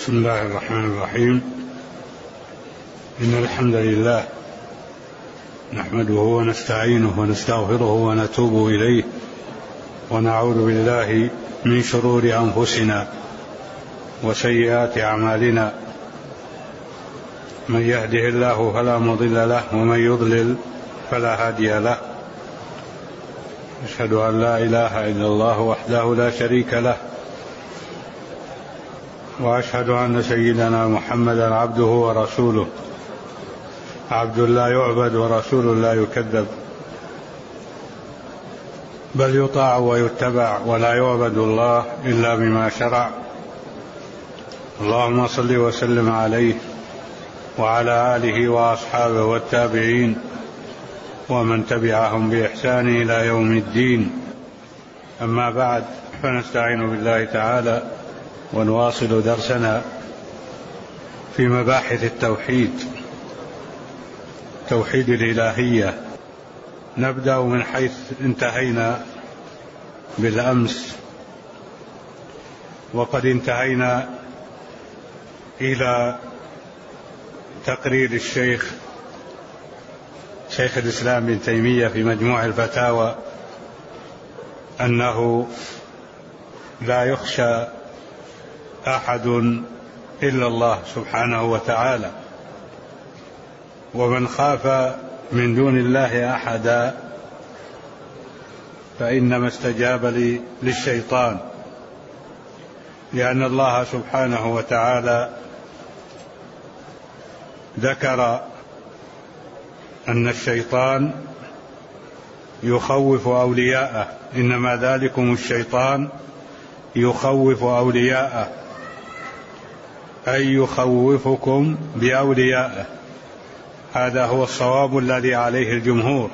بسم الله الرحمن الرحيم. إن الحمد لله نحمده ونستعينه ونستغفره ونتوب إليه، ونعوذ بالله من شرور أنفسنا وسيئات أعمالنا، من يهده الله فلا مضل له ومن يضلل فلا هادي له. أشهد أن لا إله إلا الله وحده لا شريك له، وأشهد أن سيدنا محمدا عبده ورسوله، عبد لا يعبد ورسول لا يكذب، بل يطاع ويتبع، ولا يعبد الله إلا بما شرع. اللهم صل وسلم عليه وعلى آله وأصحابه والتابعين ومن تبعهم بإحسان إلى يوم الدين. أما بعد، فنستعين بالله تعالى ونواصل درسنا في مباحث التوحيد، توحيد الإلهية. نبدأ من حيث انتهينا بالأمس، وقد انتهينا إلى تقرير الشيخ الإسلام ابن تيمية في مجموع الفتاوى أنه لا يخشى أحد إلا الله سبحانه وتعالى، ومن خاف من دون الله أحدا فإنما استجاب للشيطان، لأن الله سبحانه وتعالى ذكر أن الشيطان يخوف أولياءه، إنما ذلكم الشيطان يخوف أولياءه، أي يخوفكم بأوليائه. هذا هو الصواب الذي عليه الجمهور.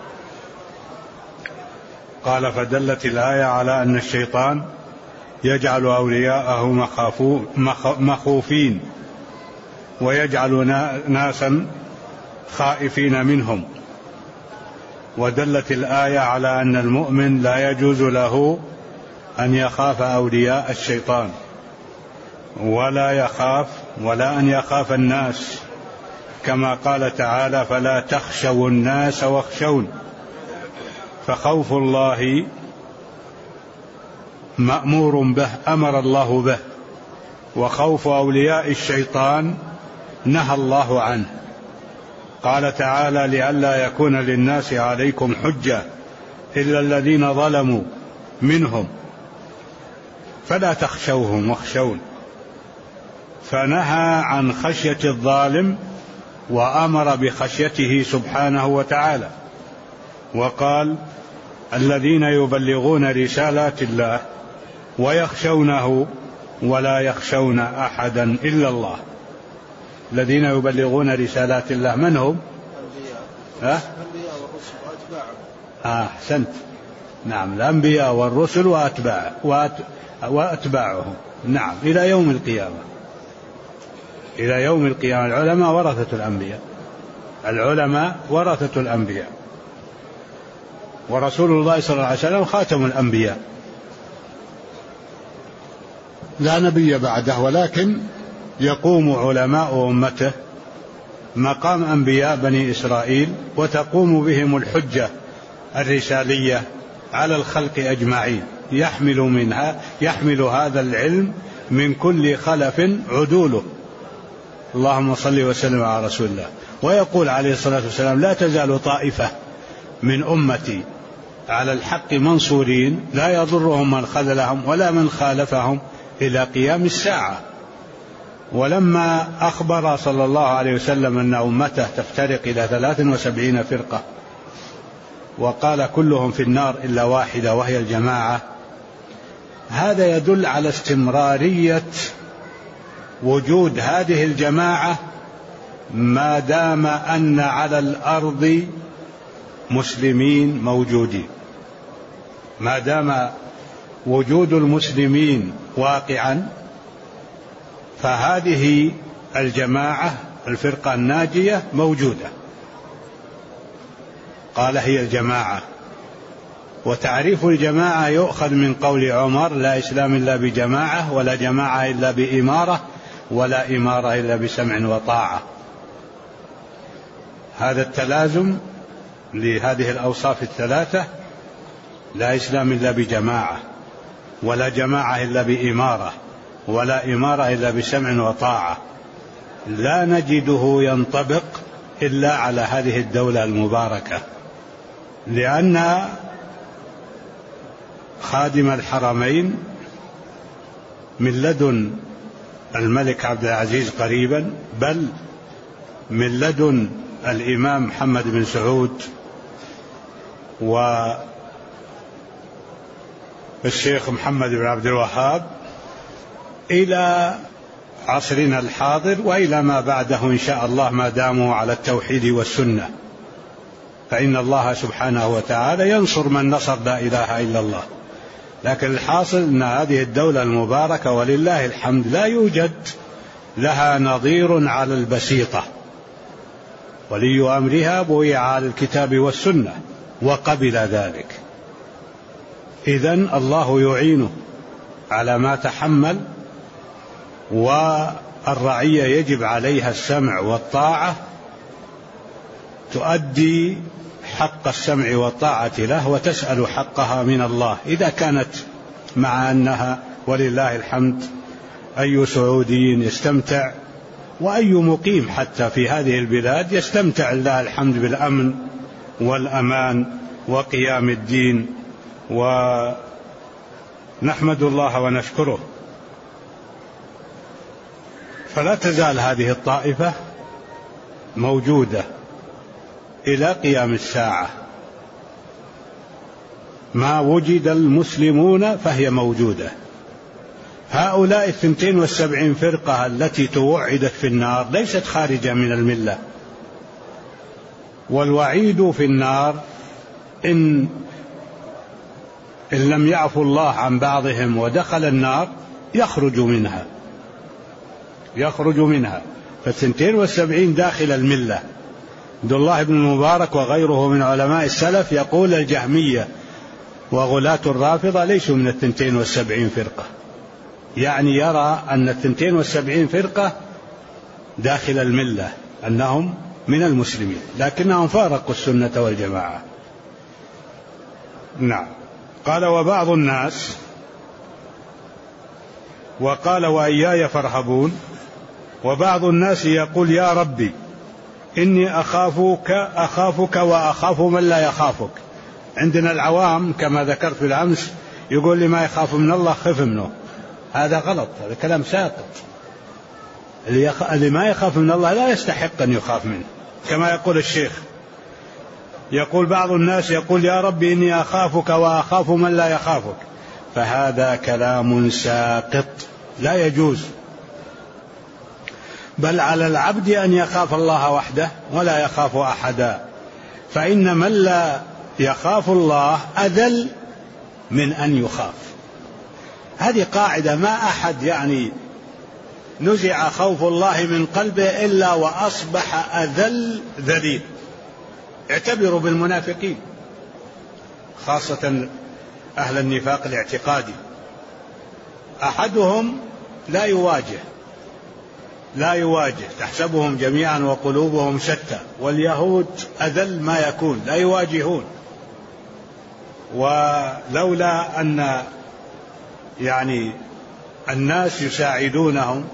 قال: فدلت الآية على أن الشيطان يجعل أولياءه مخوفين، ويجعل ناسا خائفين منهم. ودلت الآية على أن المؤمن لا يجوز له أن يخاف أولياء الشيطان، ولا أن يخاف الناس، كما قال تعالى: فلا تخشوا الناس واخشون. فخوف الله مأمور به، أمر الله به، وخوف أولياء الشيطان نهى الله عنه. قال تعالى: لئلا يكون للناس عليكم حجة إلا الذين ظلموا منهم فلا تخشوهم واخشون. فنهى عن خشية الظالم وأمر بخشيته سبحانه وتعالى، وقال: الذين يبلغون رسالات الله ويخشونه ولا يخشون أحدا إلا الله. الذين يبلغون رسالات الله من هم؟ الأنبياء والرسل وأتباعهم. أحسنت، نعم، الأنبياء والرسل وأتباعهم، نعم، إلى يوم القيامة. إلى يوم القيامة. العلماء ورثة الأنبياء، ورسول الله صلى الله عليه وسلم خاتم الأنبياء، لا نبي بعده، ولكن يقوم علماء أمته مقام أنبياء بني إسرائيل، وتقوم بهم الحجة الرسالية على الخلق أجمعين، يحمل هذا العلم من كل خلف عدوله. اللهم صل وسلم على رسول الله. ويقول عليه الصلاة والسلام: لا تزال طائفة من أمتي على الحق منصورين، لا يضرهم من خذلهم ولا من خالفهم إلى قيام الساعة. ولما أخبر صلى الله عليه وسلم أن أمته تفترق إلى 73 فرقة، وقال: كلهم في النار إلا واحدة وهي الجماعة، هذا يدل على استمرارية وجود هذه الجماعة ما دام أن على الأرض مسلمين موجودين، ما دام وجود المسلمين واقعا، فهذه الجماعة الفرقة الناجية موجودة. قال: هي الجماعة. وتعريف الجماعة يؤخذ من قول عمر: لا إسلام إلا بجماعة، ولا جماعة إلا بإمارة، ولا إمارة إلا بسمع وطاعة. هذا التلازم لهذه الأوصاف الثلاثة: لا إسلام إلا بجماعة، ولا جماعة إلا بإمارة، ولا إمارة إلا بسمع وطاعة، لا نجده ينطبق إلا على هذه الدولة المباركة، لأن خادم الحرمين من لدن الملك عبد العزيز قريبا، بل من لدن الإمام محمد بن سعود والشيخ محمد بن عبد الوهاب إلى عصرنا الحاضر وإلى ما بعده إن شاء الله، ما داموا على التوحيد والسنة، فإن الله سبحانه وتعالى ينصر من نصر لا إله إلا الله. لكن الحاصل أن هذه الدولة المباركة ولله الحمد لا يوجد لها نظير على البسيطة، ولي أمرها بويع على الكتاب والسنة وقبل ذلك. إذن الله يعينه على ما تحمل، والرعية يجب عليها السمع والطاعة، تؤدي حق السمع والطاعة له وتسأل حقها من الله إذا كانت، مع أنها ولله الحمد أي سعودي يستمتع وأي مقيم حتى في هذه البلاد يستمتع لله الحمد بالأمن والأمان وقيام الدين، ونحمد الله ونشكره. فلا تزال هذه الطائفة موجودة إلى قيام الساعة، ما وجد المسلمون فهي موجودة. هؤلاء 72 فرقة التي توعدت في النار ليست خارجة من الملة، والوعيد في النار إن لم يعفو الله عن بعضهم ودخل النار يخرج منها. ف72 داخل الملة. عبد الله بن المبارك وغيره من علماء السلف يقول الجهمية وغلاة الرافضة ليسوا من 72 فرقة، يعني يرى أن 72 فرقة داخل الملة أنهم من المسلمين، لكنهم فارقوا السنة والجماعة. نعم. قال وبعض الناس، وقال وإياي فارهبون، وبعض الناس يقول يا ربي إني أخافك وأخاف من لا يخافك. عندنا العوام كما ذكرت في الأمس يقول لي ما يخاف من الله خف منه، هذا غلط، هذا كلام ساقط. اللي ما يخاف من الله لا يستحق أن يخاف منه، كما يقول الشيخ. يقول بعض الناس يقول يا ربي إني أخافك وأخاف من لا يخافك، فهذا كلام ساقط لا يجوز، بل على العبد أن يخاف الله وحده ولا يخاف أحدا، فإن من لا يخاف الله أذل من أن يخاف. هذه قاعدة، ما أحد يعني نزع خوف الله من قلبه إلا وأصبح أذل ذليل. اعتبروا بالمنافقين، خاصة أهل النفاق الاعتقادي، أحدهم لا يواجه، تحسبهم جميعا وقلوبهم شتى، واليهود أذل ما يكون، لا يواجهون. ولولا أن يعني الناس يساعدونهم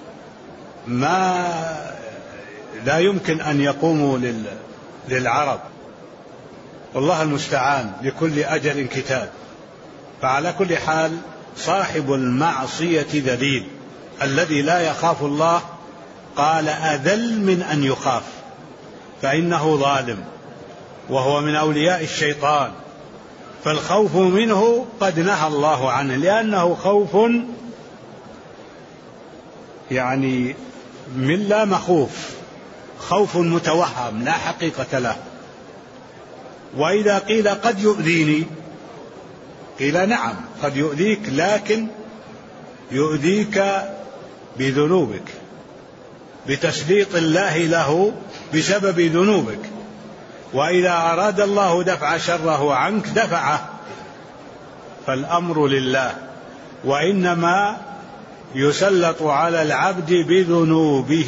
لا يمكن أن يقوموا للعرب. والله المستعان، لكل أجل كتاب. فعلى كل حال صاحب المعصية ذليل، الذي لا يخاف الله قال أذل من أن يخاف، فإنه ظالم وهو من أولياء الشيطان، فالخوف منه قد نهى الله عنه، لأنه خوف يعني من لا مخوف، خوف متوهم لا حقيقة له. وإذا قيل قد يؤذيني، قيل نعم قد يؤذيك، لكن يؤذيك بذنوبك، بتسليط الله له بسبب ذنوبك. وإذا أراد الله دفع شره عنك دفعه، فالأمر لله. وإنما يسلط على العبد بذنوبه.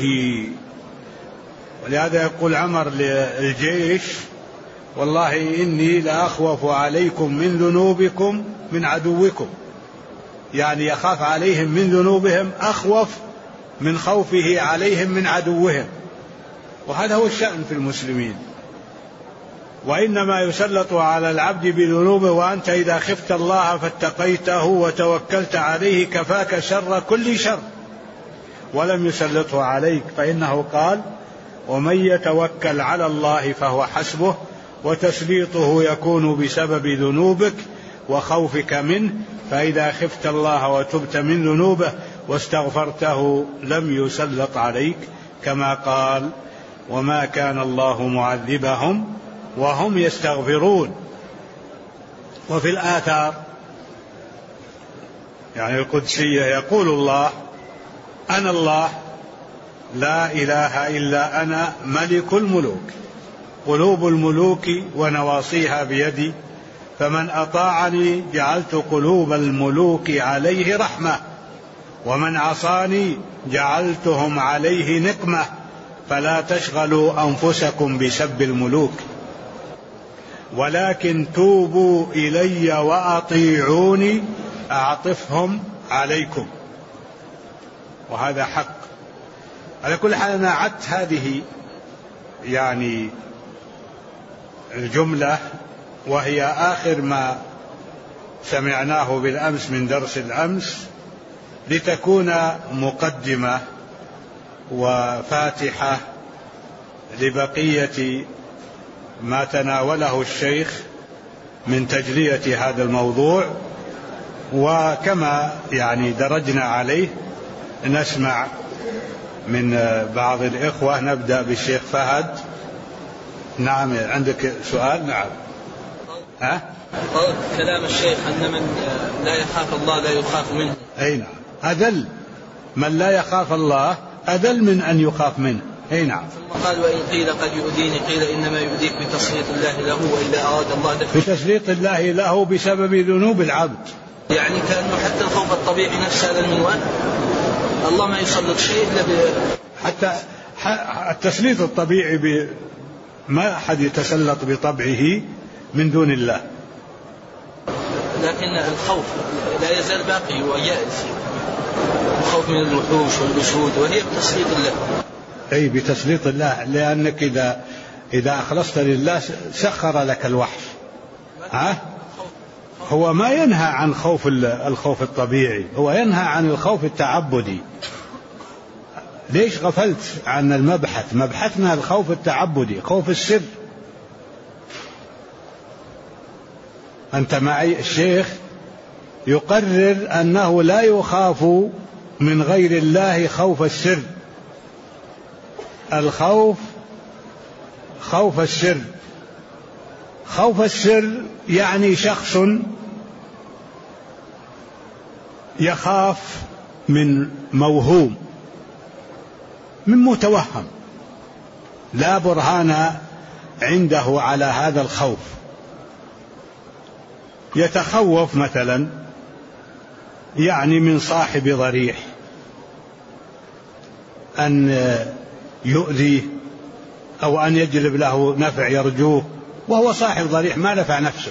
ولهذا يقول عمر للجيش: والله إني لأخوف عليكم من ذنوبكم من عدوكم، يعني يخاف عليهم من ذنوبهم أخوف من خوفه عليهم من عدوهم. وهذا هو الشأن في المسلمين. وإنما يسلط على العبد بذنوبه، وأنت إذا خفت الله فاتقيته وتوكلت عليه كفاك شر كل شر، ولم يسلطه عليك، فإنه قال: ومن يتوكل على الله فهو حسبه. وتسليطه يكون بسبب ذنوبك وخوفك منه، فإذا خفت الله وتبت من ذنوبه واستغفرته لم يسلط عليك، كما قال: وما كان الله معذبهم وهم يستغفرون. وفي الآثار يعني القدسية يقول الله: أنا الله لا إله إلا أنا ملك الملوك، قلوب الملوك ونواصيها بيدي، فمن أطاعني جعلت قلوب الملوك عليه رحمة، ومن عصاني جعلتهم عليه نقمة، فلا تشغلوا أنفسكم بسب الملوك، ولكن توبوا إلي وأطيعوني أعطفهم عليكم. وهذا حق. على كل حال أنا أعدت هذه يعني الجملة، وهي آخر ما سمعناه بالأمس من درس الأمس، لتكون مقدمة وفاتحة لبقية ما تناوله الشيخ من تجلية هذا الموضوع. وكما يعني درجنا عليه نسمع من بعض الإخوة. نبدأ بالشيخ فهد. نعم، عندك سؤال؟ نعم. كلام الشيخ أن من لا يخاف الله لا يخاف منه. أي نعم، أذل من لا يخاف الله أذل من أن يخاف منه. أي نعم. ثم قال: وإن قيل قد يؤذيني قيل إنما يؤذيك بتسليط الله له، وإذا أراد الله دفعه بتسليط الله له بسبب ذنوب العبد. يعني كأنه حتى الخوف الطبيعي نفس هذا المنوال، الله ما يسلط شيء إلا حتى التسليط الطبيعي ما أحد يتسلط بطبعه من دون الله، لكن الخوف لا يزال باقي ويائس، الخوف من الوحوش والأسود، وهي بتسليط الله. أي بتسليط الله، لأنك إذا أخلصت لله سخر لك الوحش. هو ما ينهى عن الخوف الطبيعي، هو ينهى عن الخوف التعبدي. ليش غفلت عن المبحث؟ مبحثنا الخوف التعبدي، خوف السر. أنت معي؟ الشيخ يقرر أنه لا يخاف من غير الله خوف السر. الخوف خوف السر. خوف السر يعني شخص يخاف من موهوم، من متوهم، لا برهان عنده على هذا الخوف. يتخوف مثلا يعني من صاحب ضريح أن يؤذيه أو أن يجلب له نفع يرجوه، وهو صاحب ضريح ما نفع نفسه،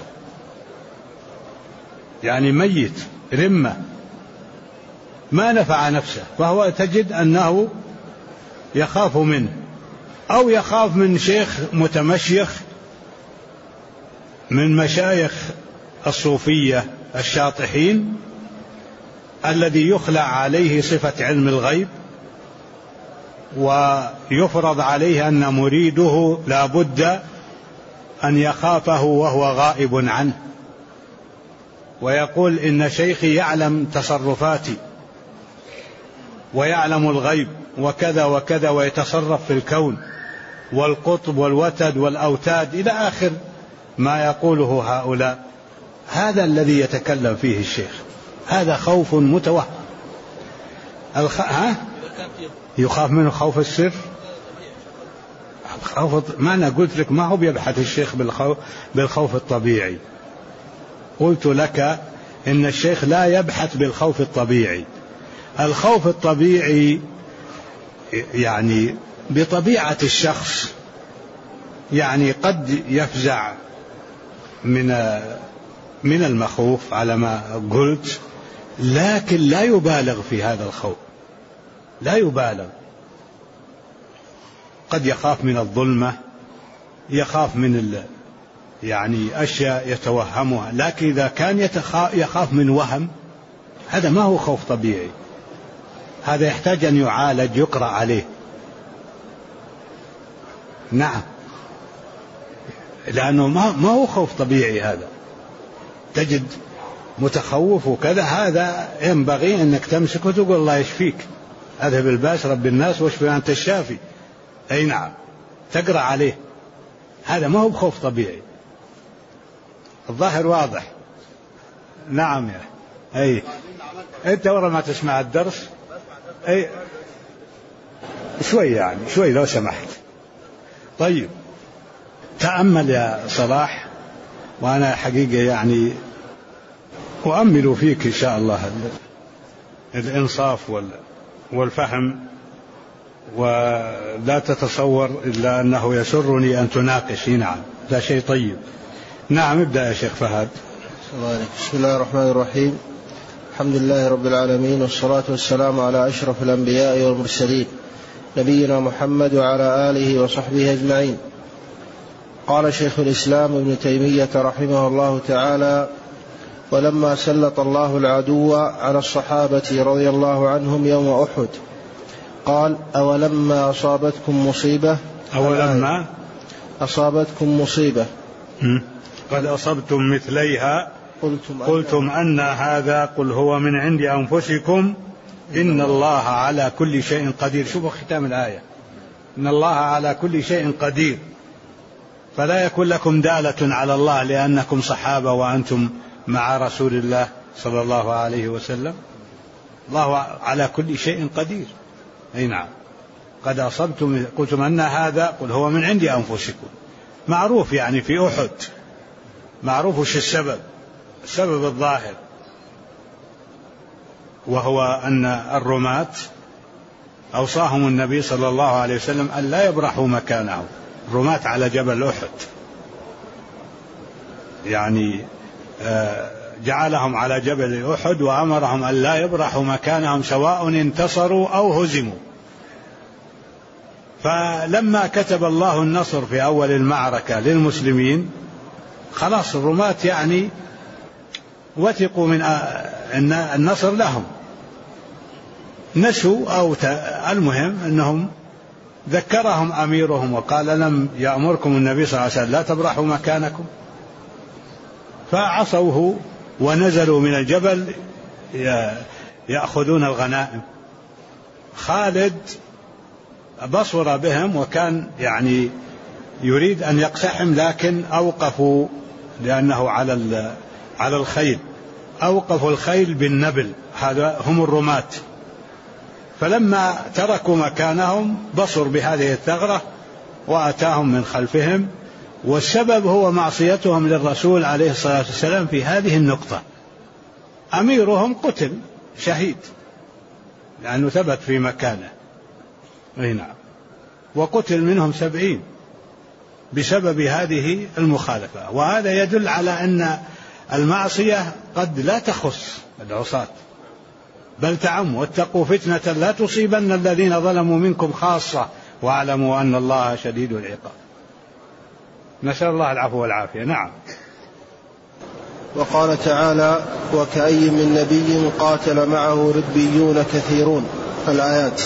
يعني ميت رمة ما نفع نفسه، فهو تجد أنه يخاف منه. أو يخاف من شيخ متمشيخ من مشايخ الصوفية الشاطحين الذي يخلع عليه صفة علم الغيب، ويفرض عليه أن مريده لا بد أن يخافه وهو غائب عنه، ويقول إن شيخي يعلم تصرفاتي ويعلم الغيب وكذا وكذا، ويتصرف في الكون والقطب والوتد والأوتاد إلى آخر ما يقوله هؤلاء. هذا الذي يتكلم فيه الشيخ، هذا خوف متوهم. يخاف منه خوف السر. ما أنا قلت لك ما هو بيبحث الشيخ بالخوف الطبيعي. قلت لك إن الشيخ لا يبحث بالخوف الطبيعي، الخوف الطبيعي يعني بطبيعة الشخص، يعني قد يفزع من المخوف على ما قلت، لكن لا يبالغ في هذا الخوف، لا يبالغ. قد يخاف من الظلمة، يخاف من يعني أشياء يتوهمها، لكن إذا كان يخاف من وهم، هذا ما هو خوف طبيعي، هذا يحتاج أن يعالج، يقرأ عليه. نعم، لأنه ما هو خوف طبيعي. هذا تجد متخوف وكذا، هذا ينبغي أنك تمسك وتقول الله يشفيك، أذهب الباس رب الناس واشفي أنت الشافي. أي نعم، تقرأ عليه، هذا ما هو بخوف طبيعي. الظاهر واضح. نعم يا أي أنت ورا ما تسمع الدرس، أي شوي يعني شوي لو سمحت. طيب تأمل يا صلاح، وأنا حقيقة يعني أؤمل فيك إن شاء الله الإنصاف والفهم، ولا تتصور إلا أنه يسرني أن تناقش. نعم، لا شيء طيب. نعم، ابدأ يا شيخ فهد. بسم الله الرحمن الرحيم. الحمد لله رب العالمين، والصلاة والسلام على أشرف الأنبياء والمرسلين، نبينا محمد وعلى آله وصحبه أجمعين. قال شيخ الإسلام ابن تيمية رحمه الله تعالى: ولما سلط الله العدو على الصحابة رضي الله عنهم يوم أحد قال: أولما أصابتكم مصيبة، أولما أصابتكم مصيبة قد أصبتم مثليها قلتم أن هذا، قل هو من عند أنفسكم إن الله على كل شيء قدير. شوفوا ختام الآية، إن الله على كل شيء قدير، فلا يكون لكم دالة على الله لأنكم صحابة وأنتم مع رسول الله صلى الله عليه وسلم. الله على كل شيء قدير. أي نعم، قد أصبتم قلتم أن هذا، قل هو من عند أنفسكم. معروف يعني في أحد معروف وش السبب الظاهر، وهو أن الرماة أوصاهم النبي صلى الله عليه وسلم أن لا يبرحوا مكانه. الرماة على جبل أحد يعني جعلهم على جبل أحد وأمرهم أن لا يبرحوا مكانهم سواء انتصروا أو هزموا. فلما كتب الله النصر في أول المعركة للمسلمين، خلاص الرماة يعني وثقوا من أن النصر لهم، نسوا أو المهم أنهم ذكرهم أميرهم وقال: لم يأمركم النبي صلى الله عليه وسلم لا تبرحوا مكانكم؟ فعصوه ونزلوا من الجبل يأخذون الغنائم. خالد بصر بهم وكان يعني يريد أن يقتحم، لكن أوقفوا لأنه على الخيل، أوقفوا الخيل بالنبل، هذا هم الرماة. فلما تركوا مكانهم بصر بهذه الثغرة وأتاهم من خلفهم، والسبب هو معصيتهم للرسول عليه الصلاة والسلام في هذه النقطة. أميرهم قتل شهيد لأنه ثبت في مكانه، نعم، وقتل منهم 70 بسبب هذه المخالفة. وهذا يدل على أن المعصية قد لا تخص العصاة بل تعم، واتقوا فتنة لا تصيبن الذين ظلموا منكم خاصة واعلموا أن الله شديد العقاب. نسأل الله العفو والعافية. نعم. وقال تعالى: وكأي من نبي قاتل معه ربيون كثيرون. الآيات.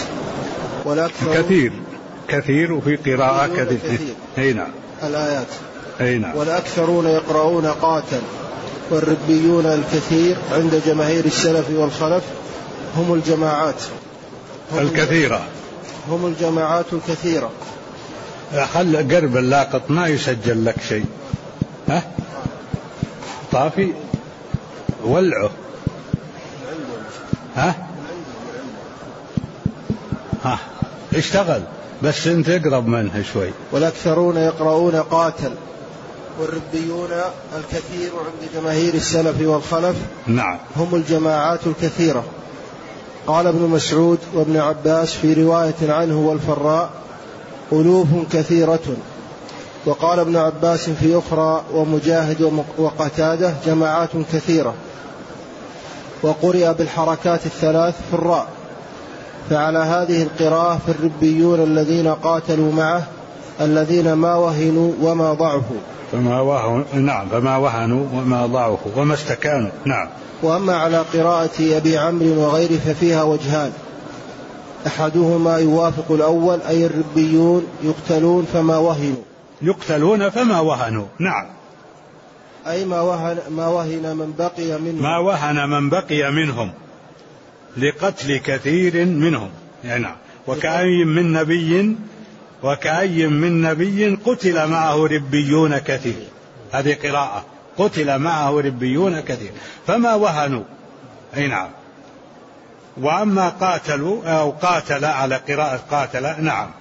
كثير وفي قراءة كثير. أي نعم. الآيات. أي نعم. والأكثرون يقرؤون قاتل، والربيون الكثير عند جماهير السلف والخلف هم الجماعات الكثيرة، هم الجماعات الكثيرة. خل قرب اللاقط ما يسجل لك شيء. ها طافي ولعه. ها اشتغل بس انت اقرب منه شوي. والأكثرون يقرؤون قاتل، والربيون الكثير عند جماهير السلف والخلف نعم هم الجماعات الكثيرة. قال ابن مسعود وابن عباس في رواية عنه والفراء ألوف كثيرة. وقال ابن عباس في أخرى ومجاهد وقتادة جماعات كثيرة. وقرئ بالحركات الثلاث في الراء. فعلى هذه القراءة في الربيون الذين قاتلوا معه الذين ما وهنوا وما ضعفوا. فما وهنوا وما ضعفوا وما استكانوا. نعم. وأما على قراءة أبي عمرو وغيره ففيها وجهان، أحدهما يوافق الأول أي الربيون يقتلون فما وهنوا. يقتلون فما وهنوا. نعم. أي ما وهن من بقي منهم. ما وهن من بقي منهم لقتل كثير منهم. يعني نعم. وكأي من نبي قتل معه ربيون كثير. هذه قراءة قتل معه ربيون كثير فما وهنوا. أي نعم. وأما قاتلوا أو قاتل على قراءة قاتل. نعم.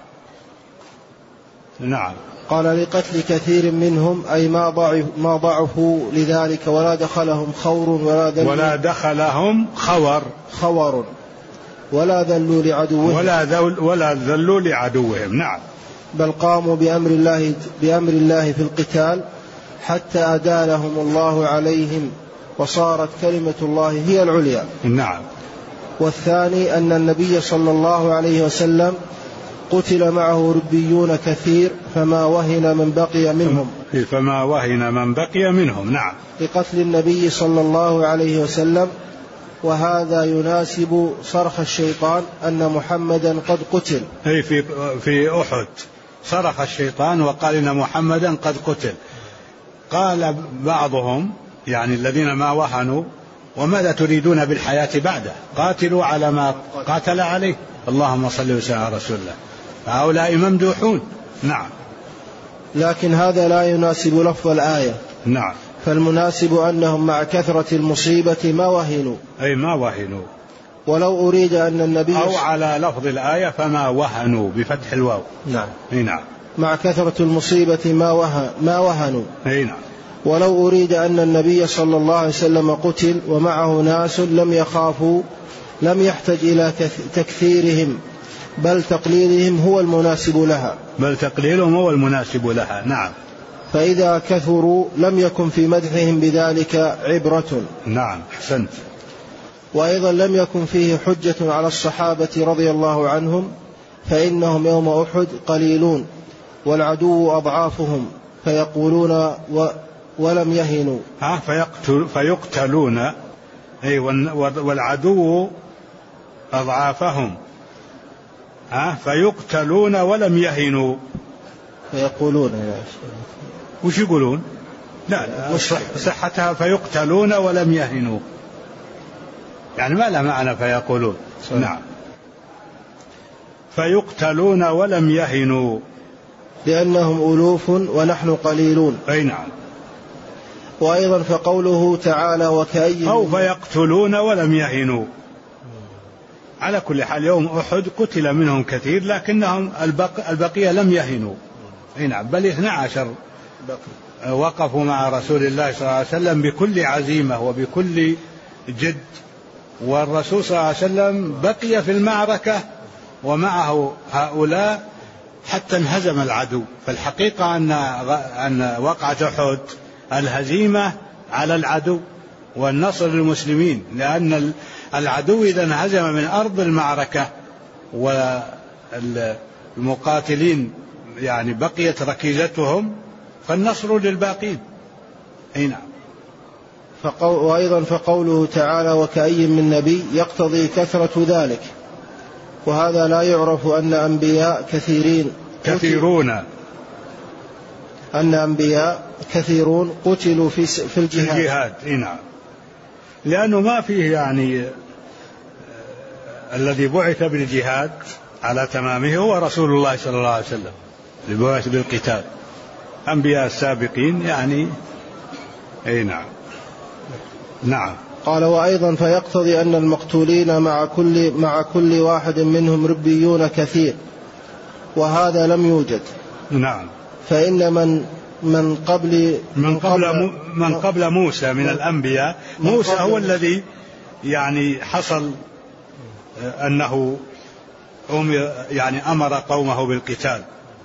نعم. قال لقتل كثير منهم أي ما ضعفوا لذلك ولا دخلهم خور ولا دخلهم خور ولا ذلوا لعدوهم ولا ذلوا لعدوهم. نعم. بل قاموا بأمر الله في القتال حتى أدانهم الله عليهم وصارت كلمة الله هي العليا. نعم. والثاني أن النبي صلى الله عليه وسلم قتل معه ربيون كثير فما وهن من بقي منهم. نعم. لقتل النبي صلى الله عليه وسلم. وهذا يناسب صرخ الشيطان أن محمدا قد قتل. أي في أحد صرخ الشيطان وقال إن محمدا قد قتل. قال بعضهم يعني الذين ما وهنوا وماذا تريدون بالحياة بعده؟ قاتلوا على ما قاتل عليه. اللهم صل وسلم على رسول الله. هؤلاء ممدوحون. نعم. لكن هذا لا يناسب لفظ الآية. نعم. فالمناسب أنهم مع كثرة المصيبة ما وهنوا. أي ما وهنوا. ولو أريد أن النبي أو على لفظ الآية فما وهنوا بفتح الواو. نعم. أي نعم. مع كثرة المصيبة ما وهنوا. أي نعم. ولو أريد أن النبي صلى الله عليه وسلم قتل ومعه ناس لم يخافوا لم يحتج إلى تكثيرهم بل تقليلهم هو المناسب لها. نعم. فإذا كثروا لم يكن في مدحهم بذلك عبرة. نعم. أحسنت. وأيضا لم يكن فيه حجة على الصحابة رضي الله عنهم فإنهم يوم أحد قليلون والعدو أضعافهم فيقولون ولم يهنوا. فيقتلون. أي والعدو أضعافهم. فيقتلون ولم يهنوا. فيقولون وش يقولون؟ لا صحتها فيقتلون ولم يهنوا يعني ما له معنى فيقولون. نعم. فيقتلون ولم يهنوا لأنهم ألوف ونحن قليلون. أي نعم. وأيضا فقوله تعالى وكأي أو فيقتلون ولم يهنوا. على كل حال يوم أحد قتل منهم كثير لكنهم البقية لم يهنوا. أي نعم. بل 12 وقفوا مع رسول الله صلى الله عليه وسلم بكل عزيمة وبكل جد. والرسول صلى الله عليه وسلم بقي في المعركة ومعه هؤلاء حتى انهزم العدو. فالحقيقة أن وقعة أحد الهزيمة على العدو والنصر للمسلمين لأن العدو إذا انهزم من أرض المعركة والمقاتلين يعني بقيت ركيزتهم فالنصر للباقين. أي نعم. وأيضا فقوله تعالى وكأي من نبي يقتضي كثرة ذلك. وهذا لا يعرف أن أنبياء كثيرون قتلوا في الجهاد. إيه نعم. لأنه ما فيه يعني الذي بعث بالجهاد على تمامه هو رسول الله صلى الله عليه وسلم اللي بعث بالقتال. أنبياء السابقين يعني. أي نعم. نعم. قال وأيضا فيقتضي أن المقتولين مع كل واحد منهم ربيون كثير وهذا لم يوجد. نعم. فإن من قبل موسى من الأنبياء موسى هو الذي يعني حصل أنه يعني أمر قومه بالقتال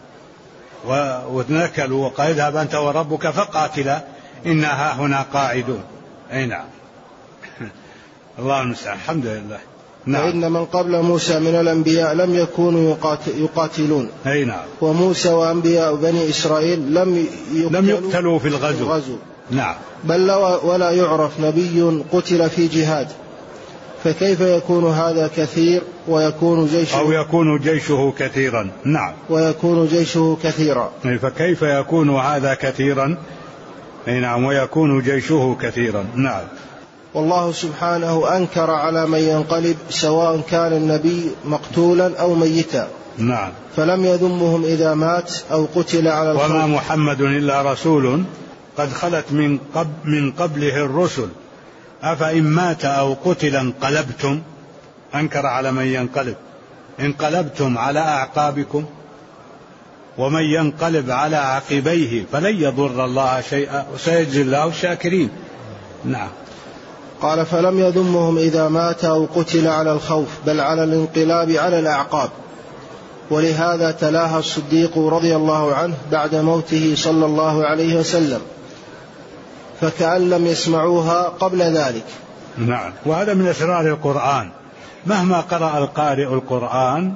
ونكلوا وقال اذهب أنت وربك فقاتلا إنا هاهنا قاعدون. أي نعم. الله المستعان. الحمد لله. نعم. فإن من قبل موسى من الأنبياء لم يكونوا يقاتلون. أي نعم. وموسى وأنبياء بني إسرائيل لم يقتلوا في الغزو. نعم. بل ولا يعرف نبي قتل في جهاد، فكيف يكون هذا كثير ويكون جيشه أو يكون جيشه كثيرا. نعم. ويكون جيشه كثيرا. فكيف يكون هذا كثيرا. نعم. ويكون جيشه كثيرا. نعم. والله سبحانه أنكر على من ينقلب سواء كان النبي مقتولا أو ميتا. نعم. فلم يذمهم إذا مات أو قتل على الخلق. وما محمد إلا رسول قد خلت من قبله الرسل أفإن مات أو قتل انقلبتم. أنكر على من ينقلب. انقلبتم على أعقابكم ومن ينقلب على عقبيه فلن يضر الله شيئا وسيجزي الله الشاكرين. نعم. قال فلم يذمهم إذا مات أو قتل على الخوف بل على الانقلاب على الأعقاب. ولهذا تلاها الصديق رضي الله عنه بعد موته صلى الله عليه وسلم فكأن لم يسمعوها قبل ذلك. نعم. وهذا من أسرار القرآن. مهما قرأ القارئ القرآن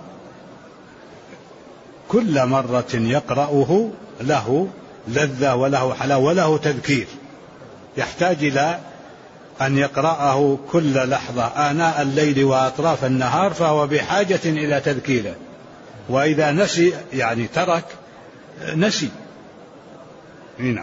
كل مرة يقرأه له لذة وله حلاوة وله تذكير، يحتاج إلى أن يقرأه كل لحظة آناء الليل وأطراف النهار، فهو بحاجة إلى تذكيره. وإذا نسي يعني ترك نسي. نعم.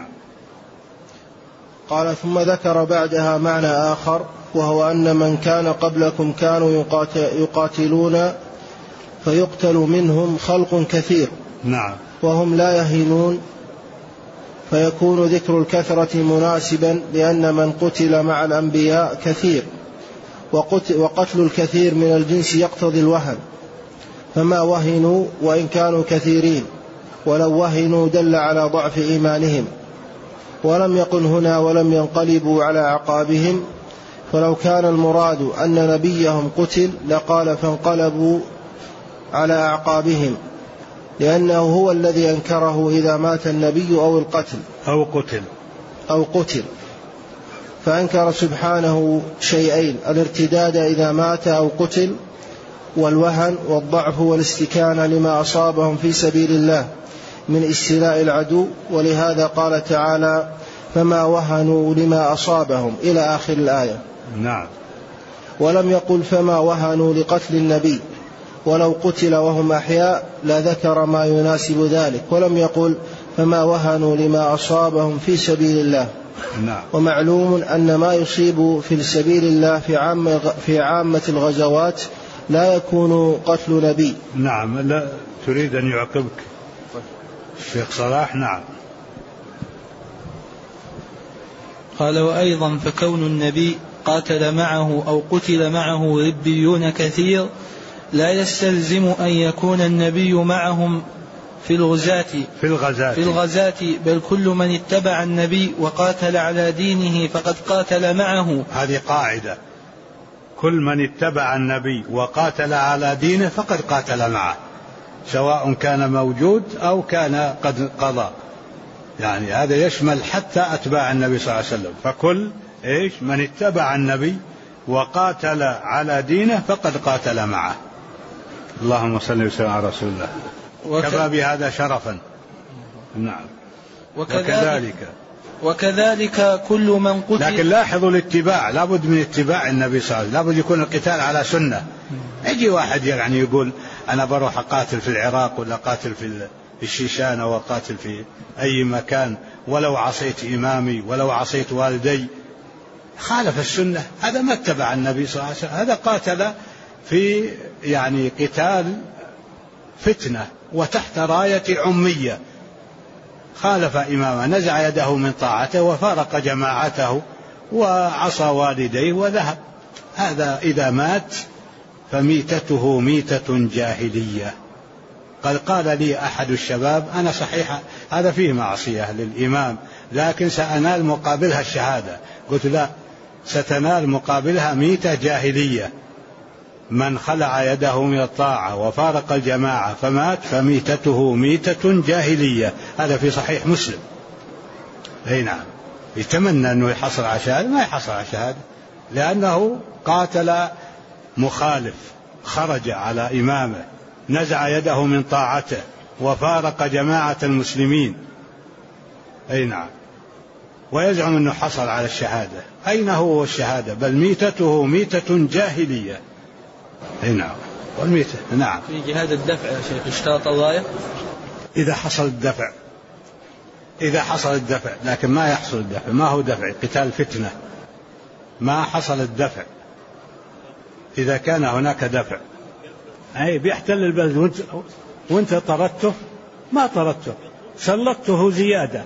قال ثم ذكر بعدها معنى آخر وهو أن من كان قبلكم كانوا يقاتلون فيقتل منهم خلق كثير. نعم. وهم لا يهينون، فيكون ذكر الكثرة مناسبا لأن من قتل مع الأنبياء كثير، وقتل الكثير من الجنس يقتضي الوهن، فما وهنوا وإن كانوا كثيرين، ولو وهنوا دل على ضعف إيمانهم. ولم يقل هنا ولم ينقلبوا على أعقابهم، فلو كان المراد أن نبيهم قتل لقال فانقلبوا على أعقابهم، لأنه هو الذي أنكره إذا مات النبي أو القتل أو قتل. فأنكر سبحانه شيئين: الارتداد إذا مات أو قتل، والوهن والضعف والاستكانة لما أصابهم في سبيل الله من استيلاء العدو. ولهذا قال تعالى: فما وهنوا لما أصابهم إلى آخر الآية. نعم. ولم يقل فما وهنوا لقتل النبي، ولو قتل وهم أحياء لذكر ما يناسب ذلك، ولم يقل فما وهنوا لما أصابهم في سبيل الله. نعم. ومعلوم أن ما يصيب في سبيل الله في عامة الغزوات لا يكون قتل نبي. نعم. لا تريد أن يعقبك الشيخ صلاح. نعم. قال: وأيضا فكون النبي قاتل معه أو قتل معه ربيون كثير لا يستلزم أن يكون النبي معهم في الغزاة، بل كل من اتبع النبي وقاتل على دينه فقد قاتل معه. هذه قاعدة: كل من اتبع النبي وقاتل على دينه فقد قاتل معه، سواء كان موجود أو كان قد قضى. يعني هذا يشمل حتى أتباع النبي صلى الله عليه وسلم. فكل من اتبع النبي وقاتل على دينه فقد قاتل معه. اللهم صل وسلم على رسول الله. كفى بهذا شرفا. نعم. وكذلك كل من قتل. لكن لاحظوا الاتباع، لابد من اتباع النبي صلى الله عليه وسلم، لابد يكون القتال على سنة. يجي واحد يعني يقول أنا بروح أقاتل في العراق ولا قاتل في الشيشان أو قاتل في أي مكان ولو عصيت إمامي ولو عصيت والدي، خالف السنة. هذا ما اتبع النبي صلى الله عليه وسلم، هذا قاتل في يعني قتال فتنة وتحت راية عمية، خالف إمامه، نزع يده من طاعته وفارق جماعته وعصى والديه وذهب. هذا إذا مات فميتته ميتة جاهلية. قال لي أحد الشباب: أنا صحيح هذا فيه معصية للإمام لكن سأنال مقابلها الشهادة. قلت: لا، ستنال مقابلها ميتة جاهلية. من خلع يده من الطاعة وفارق الجماعة فمات فميتته ميتة جاهلية. هذا في صحيح مسلم. أي نعم. يتمنى أنه يحصل على شهادة، ما يحصل على شهادة، لأنه قاتل مخالف، خرج على إمامه، نزع يده من طاعته، وفارق جماعة المسلمين. أي نعم. ويزعم أنه حصل على الشهادة. أين هو الشهادة؟ بل ميتته ميتة جاهلية. أي نعم. والميتة نعم. في جهاد الدفع يا شيخ اشترط الغاية؟ إذا حصل الدفع، إذا حصل الدفع، لكن ما يحصل الدفع. ما هو دفع؟ قتال فتنة. ما حصل الدفع. إذا كان هناك دفع، أي بيحتل البلد وانت طردته، ما طردته، سلطته زيادة،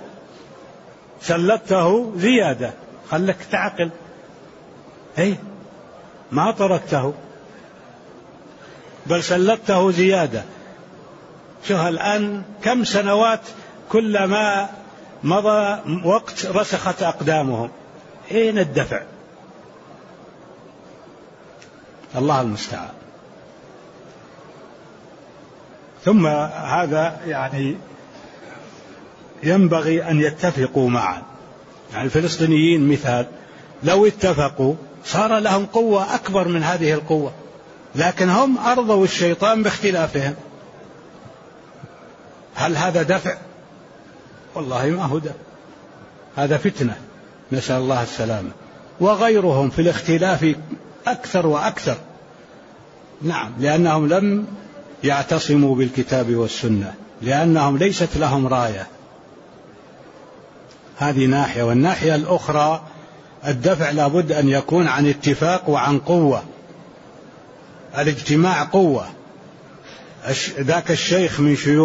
سلطته زيادة، خلك تعقل. أي ما طردته بل سلطته زيادة. شوف الآن كم سنوات كلما مضى وقت رسخت أقدامهم. أين الدفع؟ الله المستعان. ثم هذا يعني ينبغي أن يتفقوا معا. يعني الفلسطينيين مثال، لو اتفقوا صار لهم قوة أكبر من هذه القوة، لكن هم أرضوا الشيطان باختلافهم. هل هذا دفع؟ والله ما هو دفع، هذا فتنة، نسأل الله السلامة. وغيرهم في الاختلاف أكثر وأكثر. نعم، لأنهم لم يعتصموا بالكتاب والسنة، لأنهم ليست لهم راية. هذه ناحية. والناحية الأخرى الدفع لابد أن يكون عن اتفاق وعن قوة. الاجتماع قوة. ذاك الشيخ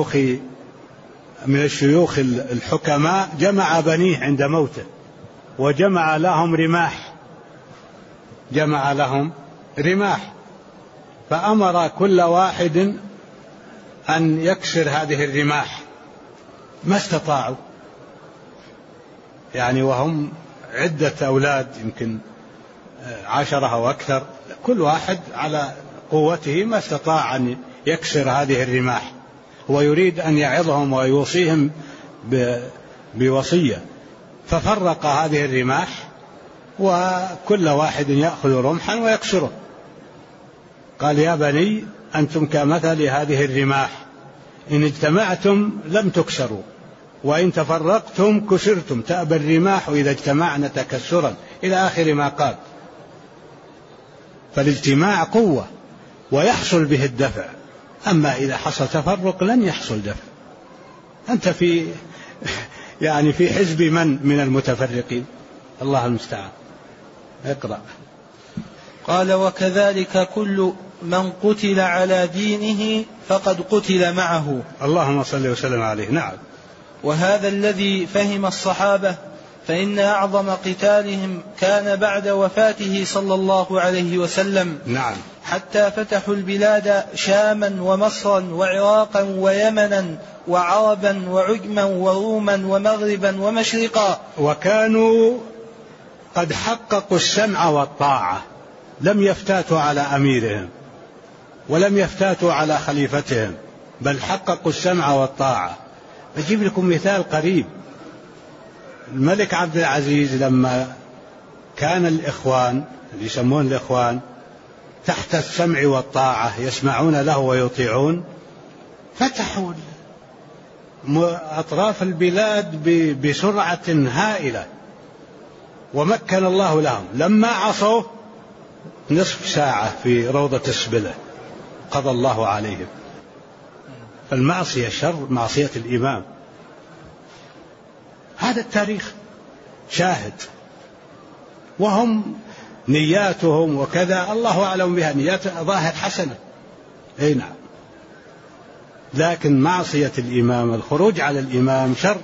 من الشيوخ الحكماء جمع بنيه عند موته وجمع لهم رماح، جمع لهم رماح، فأمر كل واحد أن يكسر هذه الرماح، ما استطاعوا، يعني وهم عدة أولاد يمكن 10 أو أكثر، كل واحد على قوته ما استطاع أن يكسر هذه الرماح. هو يريد أن يعظهم ويوصيهم بوصية، ففرق هذه الرماح وكل واحد يأخذ رمحا ويكسره. قال: يا بني أنتم كمثل هذه الرماح، إن اجتمعتم لم تكسروا، وإن تفرقتم كسرتم، تأبى الرماح إذا اجتمعنا تكسرا، إلى آخر ما قال. فالاجتماع قوة ويحصل به الدفع، أما إذا حصل تفرق لن يحصل دفع. أنت في حزب من المتفرقين؟ الله المستعان. اقرأ. قال: وكذلك كل من قتل على دينه فقد قتل معه. اللهم صل وسلم عليه. نعم. وهذا الذي فهم الصحابة، فإن أعظم قتالهم كان بعد وفاته صلى الله عليه وسلم. نعم. حتى فتحوا البلاد شاما ومصرا وعراقا ويمنا وعربا وعجما وروما ومغربا ومشرقا، وكانوا قد حققوا السمع والطاعة، لم يفتاتوا على أميرهم ولم يفتاتوا على خليفتهم، بل حققوا السمع والطاعة. أجيب لكم مثال قريب. الملك عبد العزيز لما كان الإخوان اللي يسمون الإخوان تحت السمع والطاعة يسمعون له ويطيعون، فتحوا أطراف البلاد بسرعة هائلة ومكن الله لهم. لما عصوا نصف ساعة في روضة السبلة قضى الله عليهم. فالمعصية شر، معصية الإمام. هذا التاريخ شاهد. وهم نياتهم وكذا الله أعلم بها، نيات ظاهر حسنة. أي نعم. لكن معصية الإمام، الخروج على الإمام شر.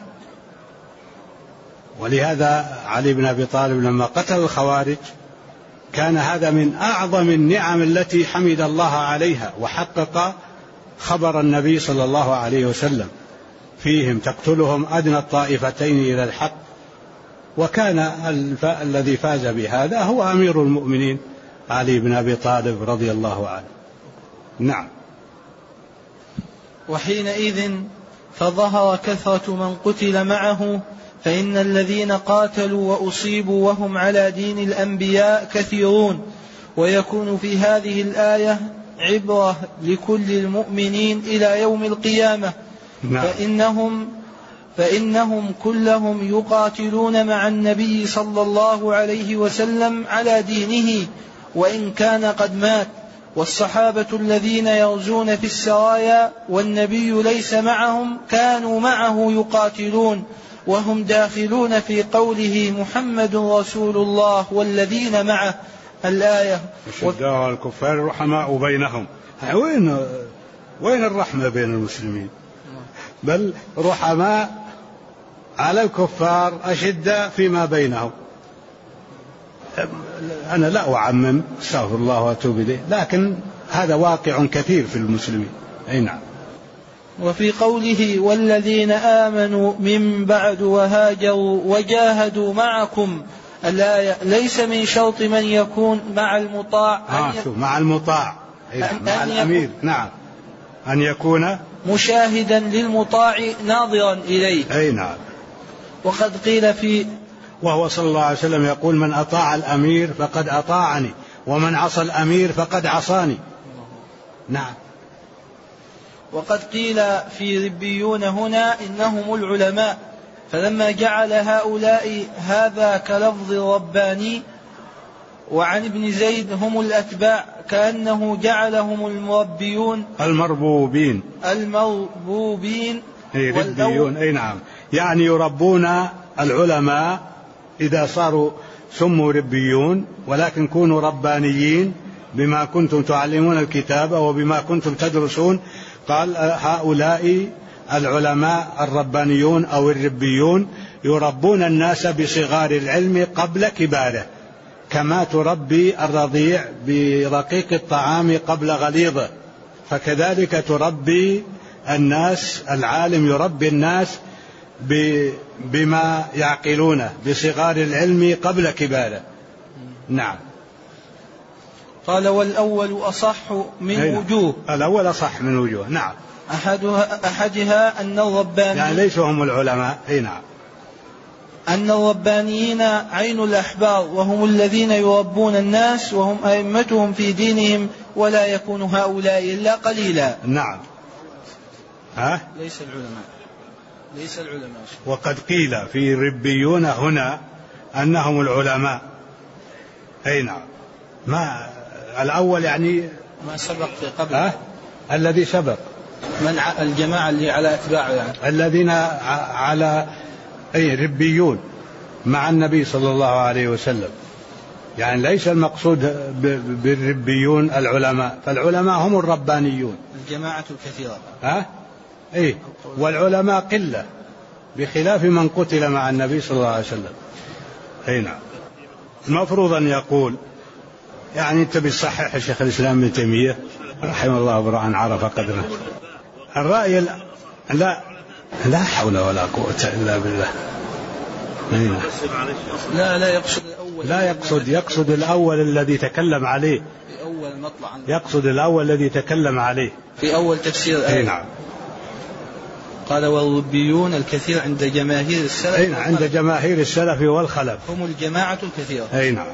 ولهذا علي بن أبي طالب لما قتل الخوارج كان هذا من أعظم النعم التي حمد الله عليها، وحقق خبر النبي صلى الله عليه وسلم فيهم: تقتلهم أدنى الطائفتين إلى الحق. وكان الذي فاز بهذا هو أمير المؤمنين علي بن أبي طالب رضي الله عنه. نعم. وحينئذ فظهر كثرة من قتل معه، فإن الذين قاتلوا وأصيبوا وهم على دين الأنبياء كثيرون، ويكون في هذه الآية عبرة لكل المؤمنين إلى يوم القيامة. نعم. فإنهم كلهم يقاتلون مع النبي صلى الله عليه وسلم على دينه وإن كان قد مات، والصحابة الذين يغزون في السرايا والنبي ليس معهم كانوا معه يقاتلون، وهم داخلون في قوله محمد رسول الله والذين معه الآية. الشداء على الكفار رحماء بينهم. وين الرحمة بين المسلمين؟ بل رحماء على الكفار أشداء فيما بينهم. أنا لا أعمم، استغفر الله وأتوب إليه، لكن هذا واقع كثير في المسلمين. أي نعم. وفي قوله والذين آمنوا من بعد وهاجروا وجاهدوا معكم الآية، ليس من شرط من يكون مع المطاع مع المطاع مع الأمير، نعم، أن يكون مشاهدا للمطاع ناظرا إليه. أي نعم. وقد قيل في وهو صلى الله عليه وسلم يقول من أطاع الأمير فقد أطاعني ومن عصى الأمير فقد عصاني. نعم. وقد قيل في ربيون هنا إنهم العلماء، فلما جعل هؤلاء هذا كلفظ رباني، وعن ابن زيد هم الأتباع كأنه جعلهم المربيون المربوبين ربيون. أي نعم، يعني يربون العلماء إذا صاروا سموا ربيون، ولكن كونوا ربانيين بما كنتم تعلمون الكتاب وبما كنتم تدرسون. قال هؤلاء العلماء الربانيون أو الربيون يربون الناس بصغار العلم قبل كباره، كما تربي الرضيع برقيق الطعام قبل غليظه، فكذلك تربي الناس، العالم يربي الناس بما يعقلونه بصغار العلم قبل كباره. نعم. قال والأول أصح من وجوه. الأول أصح من وجوه. نعم. أحدها أن الربانيين يعني ليسوا هم العلماء. أي نعم. أن الربانيين عين الأحبار، وهم الذين يربون الناس وهم أئمتهم في دينهم، ولا يكون هؤلاء إلا قليلا. نعم. ليس العلماء. وقد قيل في ربيون هنا أنهم العلماء. أي نعم. ما الأول يعني ما سبق في قبل الذي سبق الجماعة اللي على أتباعه، يعني الذين على ربيون مع النبي صلى الله عليه وسلم، يعني ليس المقصود بالربيون العلماء، فالعلماء هم الربانيون الجماعة الكثيرة. والعلماء قلة بخلاف من قتل مع النبي صلى الله عليه وسلم. نعم. المفروض أن يقول، يعني أنت بتصحح الشيخ الإسلام ابن تيمية رحمه الله برأ عرف قدره. الرأي لا حول ولا قوة إلا بالله. يقصد الأول الذي تكلم عليه في أول مطلع، يقصد الأول الذي تكلم عليه في أول تفسير. نعم. قال والربيون الكثير عند جماهير السلف. عند جماهير السلف والخلف هم الجماعة الكثيرة. نعم.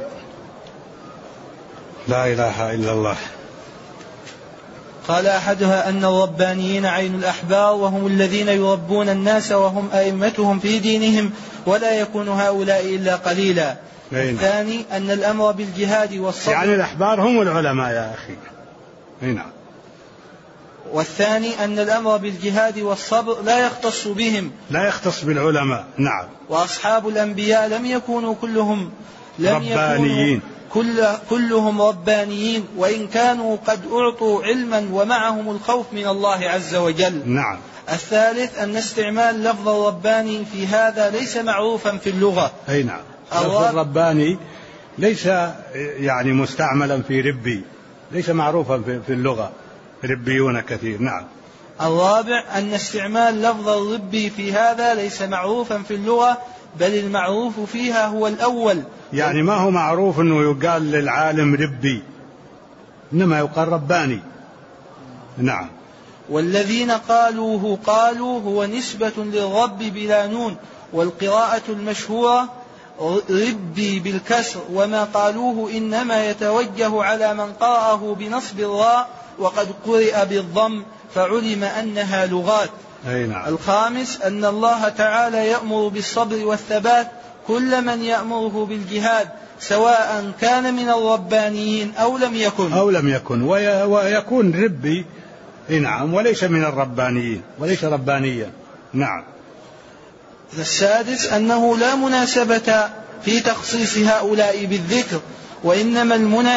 لا إله إلا الله. قال أحدها أن الربانيين عين الأحبار، وهم الذين يربون الناس وهم أئمتهم في دينهم، ولا يكون هؤلاء إلا قليلا. الثاني أن الأمر بالجهاد والصبر، يعني الأحبار هم العلماء يا أخي. نعم. والثاني أن الأمر بالجهاد والصبر لا يختص بهم، لا يختص بالعلماء. نعم. وأصحاب الأنبياء لم يكونوا ربانيين، كلهم ربانيين، وإن كانوا قد أعطوا علما ومعهم الخوف من الله عز وجل. نعم. الثالث أن استعمال لفظ الرباني في هذا ليس معروفا في اللغة. نعم. لفظ الرباني ليس يعني مستعملا في ربي، ليس معروفا في اللغة، ربيون كثير. نعم. الرابع أن استعمال لفظ الربي في هذا ليس معروفا في اللغة، بل المعروف فيها هو الأول، يعني ما هو معروف أنه يقال للعالم ربي، إنما يقال رباني. نعم. والذين قالوا هو نسبة للرب بلا نون، والقراءة المشهورة ربي بالكسر، وما قالوه إنما يتوجه على من قرأه بنصب الراء وقد قرئ بالضم، فعلم أنها لغات. نعم. الخامس أن الله تعالى يأمر بالصبر والثبات كل من يأمره بالجهاد، سواء كان من الربانيين أو لم يكن ويكون ربي. نعم. وليس من الربانيين، وليس ربانيا. نعم. السادس أنه لا مناسبة في تخصيص هؤلاء بالذكر، وإنما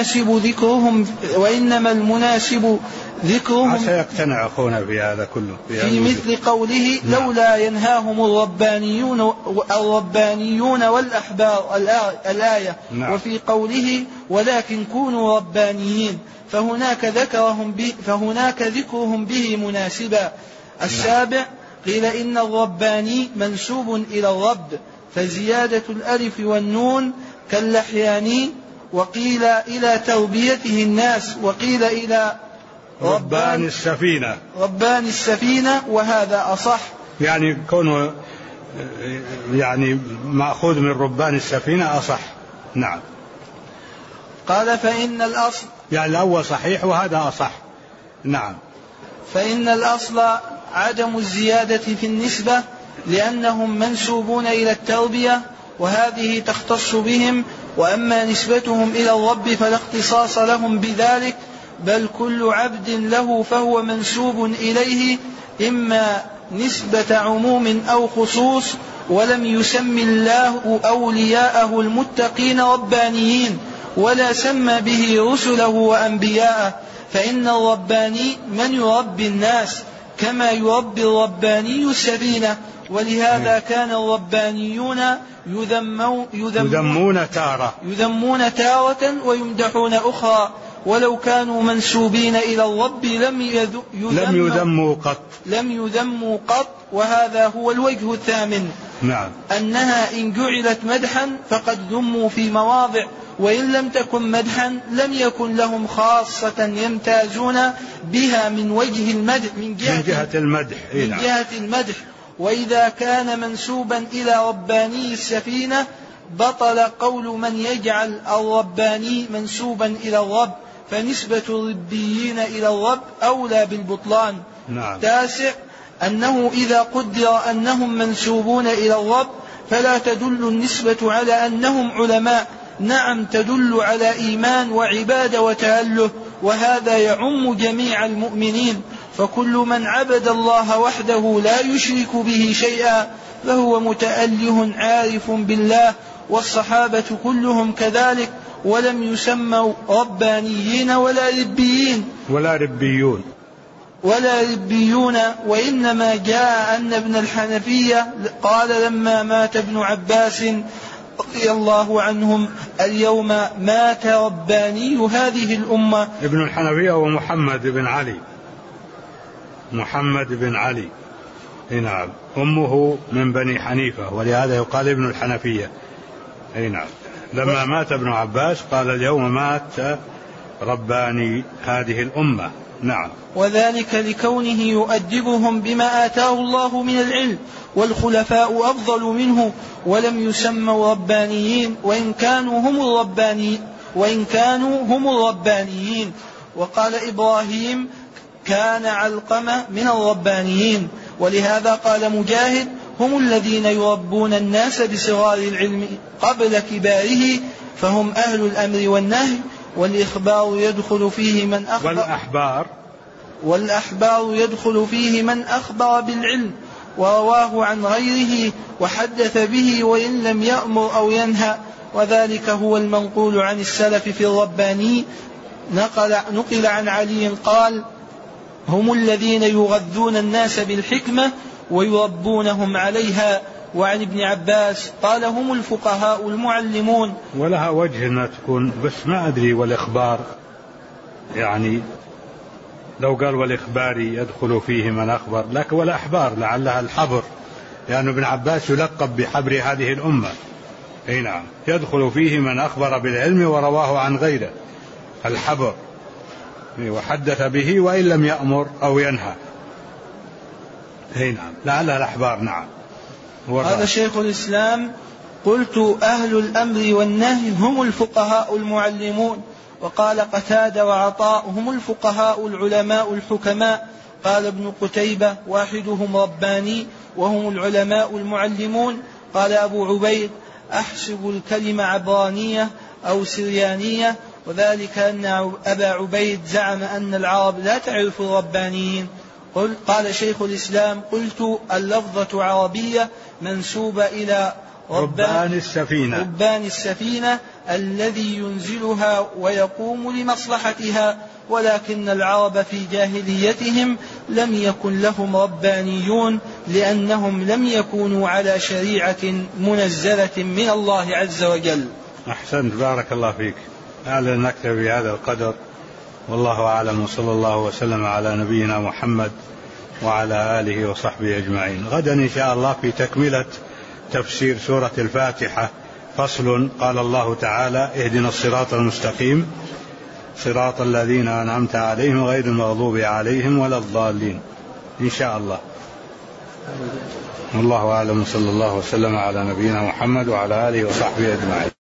المناسب ذكرهم سيقتنع أخونا في هذا كله في مثل قوله لولا ينهاهم الربانيون والأحبار الآية. نعم. وفي قوله ولكن كونوا ربانيين، فهناك ذكرهم به مناسبا. السابع قيل إن الرباني منسوب إلى الرب، فزيادة الألف والنون كاللحياني، وقيل إلى تربيته الناس، وقيل إلى ربان السفينة، وهذا أصح. يعني كونه يعني مأخوذ من ربان السفينة أصح. نعم. قال فإن الأصل، يعني الأول صحيح وهذا أصح. نعم. فإن الأصل عدم الزيادة في النسبة، لأنهم منسوبون إلى التربية، وهذه تختص بهم. وأما نسبتهم إلى الرب فلا اختصاص لهم بذلك، بل كل عبد له فهو منسوب إليه، إما نسبة عموم أو خصوص. ولم يسم الله أولياءه المتقين ربانيين، ولا سمى به رسله وأنبياءه، فإن الرباني من يربي الناس كما يربي الرباني السفينة. ولهذا كان الربانيون يذمون تارة ويمدحون أخرى، ولو كانوا منسوبين إلى الرب لم يذموا قط. وهذا هو الوجه الثامن. نعم. أنها إن جعلت مدحا فقد ذموا في مواضع، وإن لم تكن مدحا لم يكن لهم خاصة يمتازون بها من وجه المدح من جهة المدح. وإذا كان منسوبا إلى رباني السفينة بطل قول من يجعل الرباني منسوبا إلى الرب، فنسبة الربيين إلى الرب أولى بالبطلان. نعم. تاسع أنه إذا قدر أنهم منسوبون إلى الرب فلا تدل النسبة على أنهم علماء، نعم تدل على إيمان وعبادة وتأله، وهذا يعم جميع المؤمنين. فكل من عبد الله وحده لا يشرك به شيئا فهو متأله عارف بالله، والصحابة كلهم كذلك، ولم يسموا ربانيين ولا ربيون. وإنما جاء أن ابن الحنفية قال لما مات ابن عباس رضي الله عنهم اليوم مات رباني هذه الأمة. ابن الحنفية هو محمد بن علي. نعم. أمه من بني حنيفة، ولهذا يقال ابن الحنفية. نعم. لما مات ابن عباس قال اليوم مات رباني هذه الأمة. نعم. وذلك لكونه يؤدبهم بما آتاه الله من العلم، والخلفاء أفضل منه، ولم يسموا ربانيين وإن كانوا هم الربانيين. وقال إبراهيم كان علقمة من الربانيين. ولهذا قال مجاهد هم الذين يربون الناس بصغار العلم قبل كباره، فهم أهل الأمر والنهي. والإخبار يدخل فيه من أخبر والأحبار يدخل فيه من أخبر بالعلم ورواه عن غيره وحدث به وإن لم يأمر أو ينهى، وذلك هو المنقول عن السلف في الرباني. نقل عن علي قال هم الذين يغذون الناس بالحكمة ويربونهم عليها. وعن ابن عباس قال هم الفقهاء المعلمون. ولها وجه أنها تكون، بس ما أدري والإخبار، يعني لو قال والإخباري يدخل فيه من أخبر، لكن والأحبار لعلها الحبر، لأن ابن عباس يلقب بحبر هذه الأمة. أي نعم، يدخل فيه من أخبر بالعلم ورواه عن غيره، الحبر، وحدث به وإن لم يأمر أو ينهى. أي نعم، لعلها الأحبار. نعم. قال شيخ الإسلام: قلت: أهل الأمر والنهي هم الفقهاء المعلمون. وقال قتادة وعطاء: هم الفقهاء العلماء الحكماء. قال ابن قتيبة: واحدهم رباني وهم العلماء المعلمون. قال أبو عبيد: أحسب الكلمة عبرانية أو سريانية، وذلك أن أبا عبيد زعم أن العرب لا تعرف الربانيين. قال شيخ الإسلام: قلت: اللفظة عربية منسوبة إلى ربان السفينة الذي ينزلها ويقوم لمصلحتها، ولكن العرب في جاهليتهم لم يكن لهم ربانيون، لأنهم لم يكونوا على شريعة منزلة من الله عز وجل. أحسنت، بارك الله فيك. أعلى نكتفي بهذا القدر، والله أعلم، وصلى الله وسلم على نبينا محمد وعلى آله وصحبه أجمعين. غدا إن شاء الله في تكملة تفسير سورة الفاتحة فصل. قال الله تعالى: اهدنا الصراط المستقيم صراط الذين أنعمت عليهم غير المغضوب عليهم ولا الضالين، إن شاء الله. والله أعلم، صلى الله وسلم على نبينا محمد وعلى آله وصحبه أجمعين.